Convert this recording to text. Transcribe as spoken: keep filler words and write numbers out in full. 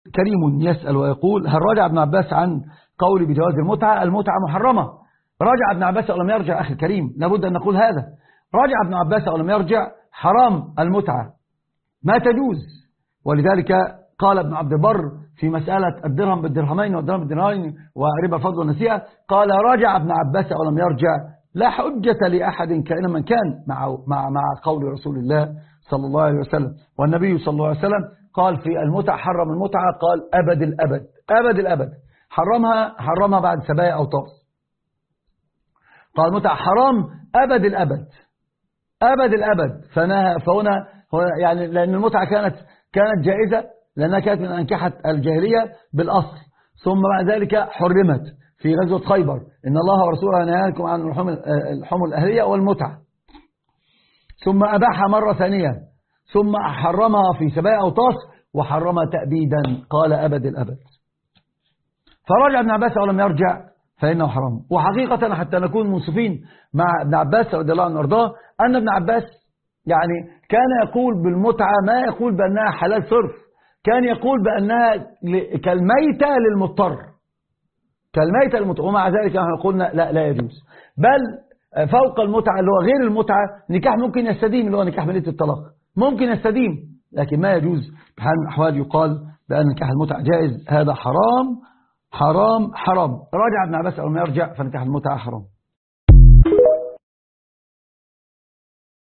كريم يسأل ويقول: هل رجع ابن عباس عن قول بجواز المتعة؟ المتعة محرمة. رجع ابن عباس أو لم يرجع؟ أخي الكريم، لابد أن نقول هذا. رجع ابن عباس أو لم يرجع، حرام المتعة، ما تجوز. ولذلك قال ابن عبد البر في مسألة الدرهم بالدرهمين والدرهم بالدرهمين وربا فضل والنسيئة، قال: رجع ابن عباس أو لم يرجع لا حجة لأحد كائنا من كان مع مع مع قول رسول الله صلى الله عليه وسلم. والنبي صلى الله عليه وسلم قال في المتعة: حرم المتعة، قال أبد الأبد، أبد الأبد. حرمها حرمها بعد سبايا أو طاس. قال المتعة حرام أبد الأبد، أبد الأبد. فنهى فهنا يعني لأن المتعة كانت كانت جائزة لأنها كانت من أنكحة الجاهلية بالأصل، ثم بعد ذلك حرمت في غزوة خيبر: إن الله ورسوله نهاكم عن الحمى الأهلية والمتعة، ثم أباحها مرة ثانية، ثم حرمها في سبايا أو طاس، وحرمها تأبيدا، قال أبد الأبد. فرجع ابن عباس ولم يرجع فإنه حرام. وحقيقة حتى نكون منصفين مع ابن عباس رضي الله عنه وارضاه، أن ابن عباس يعني كان يقول بالمتعة ما يقول بأنها حلال صرف، كان يقول بأنها كالميتة للمضطر، كالميتة للمضطر. ومع ذلك نحن قلنا لا لا يجوز. بل فوق المتعة اللي هو غير المتعة، نكاح ممكن يستديم، اللي هو نكاح ملية الطلاق ممكن يستديم، لكن ما يجوز بحال من الأحوال يقال بأن نكاح المتعة جائز. هذا حرام حرام حرام. راجع ابن عباس أو ما يرجع فنكاح المتعة حرام.